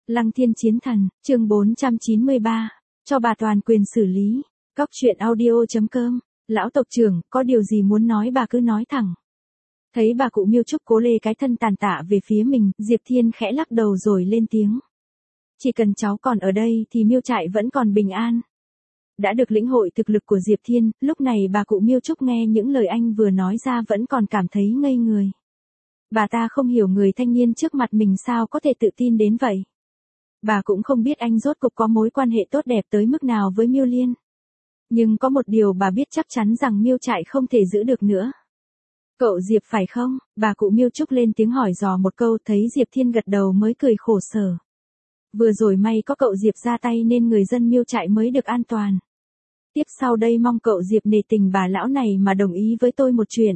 Lăng Thiên Chiến Thần, chương 493, cho bà toàn quyền xử lý. Cóc truyện audio.com, lão tộc trưởng, có điều gì muốn nói bà cứ nói thẳng. Thấy bà cụ Miêu Trúc cố lê cái thân tàn tạ về phía mình, Diệp Thiên khẽ lắc đầu rồi lên tiếng. Chỉ cần cháu còn ở đây thì Miêu trại vẫn còn bình an. Đã được lĩnh hội thực lực của Diệp Thiên, lúc này bà cụ Miêu Trúc nghe những lời anh vừa nói ra vẫn còn cảm thấy ngây người. Bà ta không hiểu người thanh niên trước mặt mình sao có thể tự tin đến vậy. Bà cũng không biết anh rốt cuộc có mối quan hệ tốt đẹp tới mức nào với Miêu Liên. Nhưng có một điều bà biết chắc chắn rằng Miêu trại không thể giữ được nữa. Cậu Diệp phải không? Bà cụ Miêu Trúc lên tiếng hỏi dò một câu, thấy Diệp Thiên gật đầu mới cười khổ sở. Vừa rồi may có cậu Diệp ra tay nên người dân Miêu trại mới được an toàn. Tiếp sau đây mong cậu Diệp nể tình bà lão này mà đồng ý với tôi một chuyện.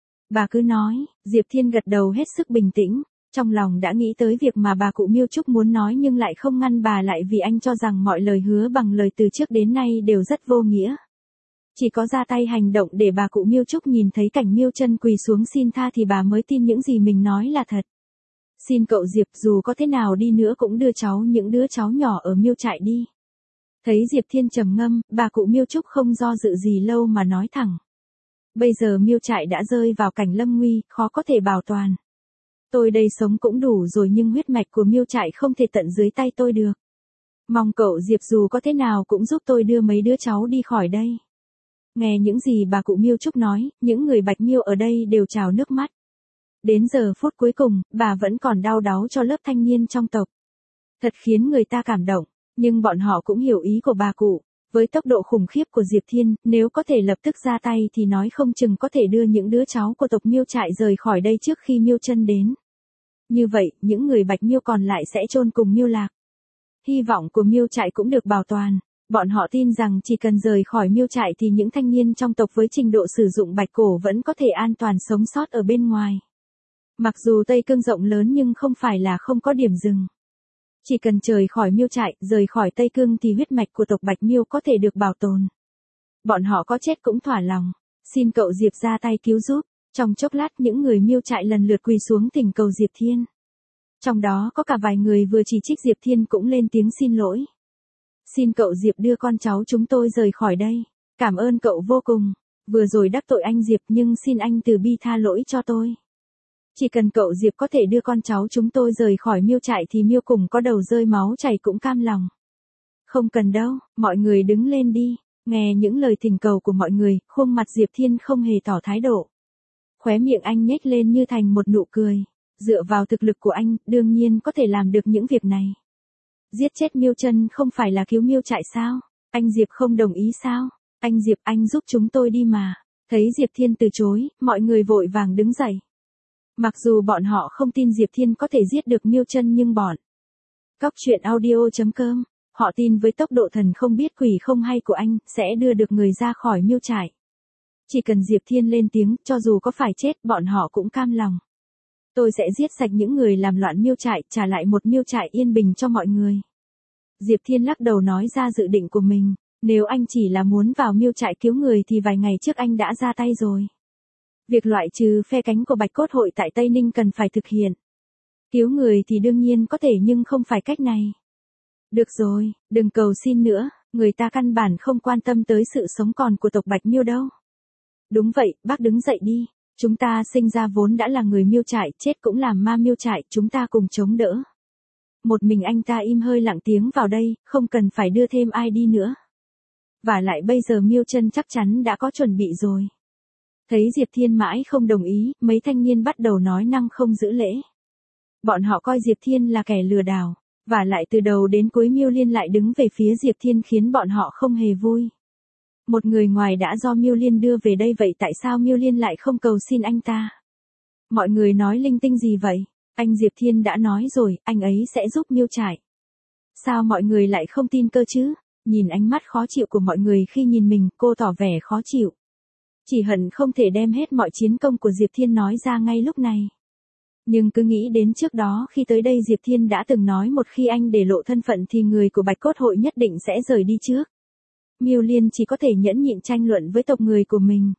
Bà cứ nói. Diệp Thiên gật đầu hết sức bình tĩnh, trong lòng đã nghĩ tới việc mà bà cụ Miêu Trúc muốn nói nhưng lại không ngăn bà lại vì anh cho rằng mọi lời hứa bằng lời từ trước đến nay đều rất vô nghĩa. Chỉ có ra tay hành động để bà cụ Miêu Trúc nhìn thấy cảnh Miêu Chân quỳ xuống xin tha thì bà mới tin những gì mình nói là thật. Xin cậu Diệp dù có thế nào đi nữa cũng đưa những đứa cháu nhỏ ở Miêu trại đi. Thấy Diệp Thiên trầm ngâm, bà cụ Miêu Trúc không do dự gì lâu mà nói thẳng. Bây giờ Miêu trại đã rơi vào cảnh lâm nguy, khó có thể bảo toàn. Tôi đây sống cũng đủ rồi nhưng huyết mạch của Miêu trại không thể tận dưới tay tôi được. Mong cậu Diệp dù có thế nào cũng giúp tôi đưa mấy đứa cháu đi khỏi đây. Nghe những gì bà cụ Miêu Trúc nói, những người Bạch Miêu ở đây đều trào nước mắt. Đến giờ phút cuối cùng, bà vẫn còn đau đáu cho lớp thanh niên trong tộc. Thật khiến người ta cảm động, nhưng bọn họ cũng hiểu ý của bà cụ. Với tốc độ khủng khiếp của Diệp Thiên, nếu có thể lập tức ra tay thì nói không chừng có thể đưa những đứa cháu của tộc Miêu trại rời khỏi đây trước khi Miêu Chân đến. Như vậy, những người Bạch Miêu còn lại sẽ chôn cùng Miêu Lạc. Hy vọng của Miêu trại cũng được bảo toàn. Bọn họ tin rằng chỉ cần rời khỏi Miêu trại thì những thanh niên trong tộc với trình độ sử dụng bạch cổ vẫn có thể an toàn sống sót ở bên ngoài. Mặc dù Tây Cương rộng lớn nhưng không phải là không có điểm dừng. Chỉ cần rời khỏi Miêu trại, rời khỏi Tây Cương thì huyết mạch của tộc Bạch Miêu có thể được bảo tồn. Bọn họ có chết cũng thỏa lòng. Xin cậu Diệp ra tay cứu giúp. Trong chốc lát những người Miêu trại lần lượt quỳ xuống thỉnh cầu Diệp Thiên. Trong đó có cả vài người vừa chỉ trích Diệp Thiên cũng lên tiếng xin lỗi. Xin cậu Diệp đưa con cháu chúng tôi rời khỏi đây. Cảm ơn cậu vô cùng. Vừa rồi đắc tội anh Diệp nhưng xin anh từ bi tha lỗi cho tôi. Chỉ cần cậu Diệp có thể đưa con cháu chúng tôi rời khỏi Miêu trại thì Miêu cùng có đầu rơi máu chảy cũng cam lòng. Không cần đâu, mọi người đứng lên đi. Nghe những lời thỉnh cầu của mọi người, khuôn mặt Diệp Thiên không hề tỏ thái độ. Khóe miệng anh nhếch lên như thành một nụ cười. Dựa vào thực lực của anh, đương nhiên có thể làm được những việc này. Giết chết Miêu Chân không phải là cứu Miêu trại sao? Anh Diệp không đồng ý sao? Anh Diệp, anh giúp chúng tôi đi mà. Thấy Diệp Thiên từ chối, mọi người vội vàng đứng dậy. Mặc dù bọn họ không tin Diệp Thiên có thể giết được Miêu Chân nhưng Cóc truyện audio.com, họ tin với tốc độ thần không biết quỷ không hay của anh, sẽ đưa được người ra khỏi Miêu trại. Chỉ cần Diệp Thiên lên tiếng, cho dù có phải chết, bọn họ cũng cam lòng. Tôi sẽ giết sạch những người làm loạn Miêu trại, trả lại một Miêu trại yên bình cho mọi người. Diệp Thiên lắc đầu nói ra dự định của mình, nếu anh chỉ là muốn vào Miêu trại cứu người thì vài ngày trước anh đã ra tay rồi. Việc loại trừ phe cánh của Bạch Cốt hội tại Tây Ninh cần phải thực hiện. Cứu người thì đương nhiên có thể nhưng không phải cách này. Được rồi, đừng cầu xin nữa, người ta căn bản không quan tâm tới sự sống còn của tộc Bạch Miêu đâu. Đúng vậy, bác đứng dậy đi. Chúng ta sinh ra vốn đã là người Miêu trại, chết cũng làm ma Miêu trại, chúng ta cùng chống đỡ. Một mình anh ta im hơi lặng tiếng vào đây, không cần phải đưa thêm ai đi nữa. Và lại bây giờ Miêu Chân chắc chắn đã có chuẩn bị rồi. Thấy Diệp Thiên mãi không đồng ý, mấy thanh niên bắt đầu nói năng không giữ lễ. Bọn họ coi Diệp Thiên là kẻ lừa đảo, và lại từ đầu đến cuối Miêu Liên lại đứng về phía Diệp Thiên khiến bọn họ không hề vui. Một người ngoài đã do Miêu Liên đưa về đây vậy tại sao Miêu Liên lại không cầu xin anh ta? Mọi người nói linh tinh gì vậy? Anh Diệp Thiên đã nói rồi, anh ấy sẽ giúp Miêu trại. Sao mọi người lại không tin cơ chứ? Nhìn ánh mắt khó chịu của mọi người khi nhìn mình, cô tỏ vẻ khó chịu. Chỉ hận không thể đem hết mọi chiến công của Diệp Thiên nói ra ngay lúc này. Nhưng cứ nghĩ đến trước đó khi tới đây Diệp Thiên đã từng nói một khi anh để lộ thân phận thì người của Bạch Cốt hội nhất định sẽ rời đi trước. Miêu Liên chỉ có thể nhẫn nhịn tranh luận với tộc người của mình.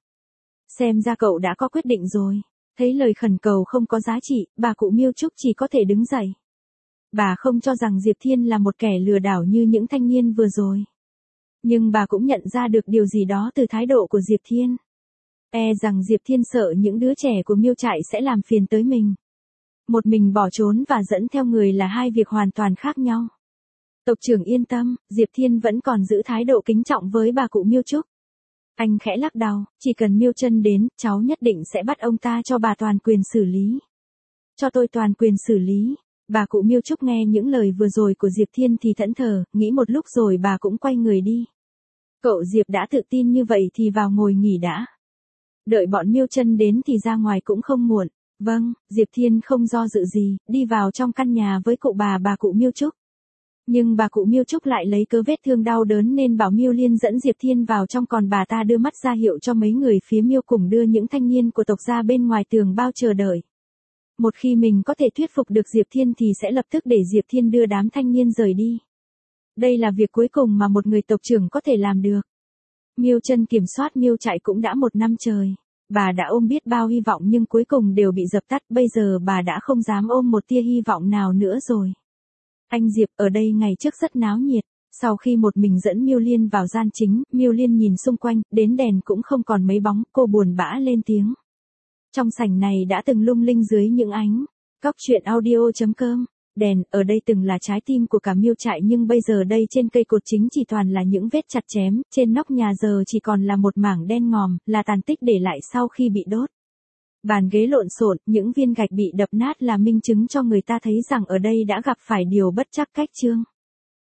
Xem ra cậu đã có quyết định rồi. Thấy lời khẩn cầu không có giá trị, bà cụ Miêu Trúc chỉ có thể đứng dậy. Bà không cho rằng Diệp Thiên là một kẻ lừa đảo như những thanh niên vừa rồi. Nhưng bà cũng nhận ra được điều gì đó từ thái độ của Diệp Thiên. Rằng Diệp Thiên sợ những đứa trẻ của Miêu trại sẽ làm phiền tới mình. Một mình bỏ trốn và dẫn theo người là hai việc hoàn toàn khác nhau. Tộc trưởng yên tâm, Diệp Thiên vẫn còn giữ thái độ kính trọng với bà cụ Miêu Trúc. Anh khẽ lắc đầu, chỉ cần Miêu Chân đến, cháu nhất định sẽ bắt ông ta cho bà toàn quyền xử lý. Cho tôi toàn quyền xử lý. Bà cụ Miêu Trúc nghe những lời vừa rồi của Diệp Thiên thì thẫn thờ, nghĩ một lúc rồi bà cũng quay người đi. Cậu Diệp đã tự tin như vậy thì vào ngồi nghỉ đã. Đợi bọn Miêu Chân đến thì ra ngoài cũng không muộn. Vâng, Diệp Thiên không do dự gì, đi vào trong căn nhà với cụ bà cụ Miêu Trúc. Nhưng bà cụ Miêu Trúc lại lấy cớ vết thương đau đớn nên bảo Miêu Liên dẫn Diệp Thiên vào trong, còn bà ta đưa mắt ra hiệu cho mấy người phía Miêu cùng đưa những thanh niên của tộc ra bên ngoài tường bao chờ đợi. Một khi mình có thể thuyết phục được Diệp Thiên thì sẽ lập tức để Diệp Thiên đưa đám thanh niên rời đi. Đây là việc cuối cùng mà một người tộc trưởng có thể làm được. Miêu Chân kiểm soát Miêu trại cũng đã 1 năm trời. Bà đã ôm biết bao hy vọng nhưng cuối cùng đều bị dập tắt, bây giờ bà đã không dám ôm một tia hy vọng nào nữa rồi. Anh Diệp, ở đây ngày trước rất náo nhiệt. Sau khi một mình dẫn Miêu Liên vào gian chính, Miêu Liên nhìn xung quanh, đến đèn cũng không còn mấy bóng, cô buồn bã lên tiếng. Trong sảnh này đã từng lung linh dưới những ánh. Góc truyện audio.com. Đèn, ở đây từng là trái tim của cả Miêu trại nhưng bây giờ đây trên cây cột chính chỉ toàn là những vết chặt chém, trên nóc nhà giờ chỉ còn là một mảng đen ngòm, là tàn tích để lại sau khi bị đốt. Bàn ghế lộn xộn, những viên gạch bị đập nát là minh chứng cho người ta thấy rằng ở đây đã gặp phải điều bất trắc cách chương.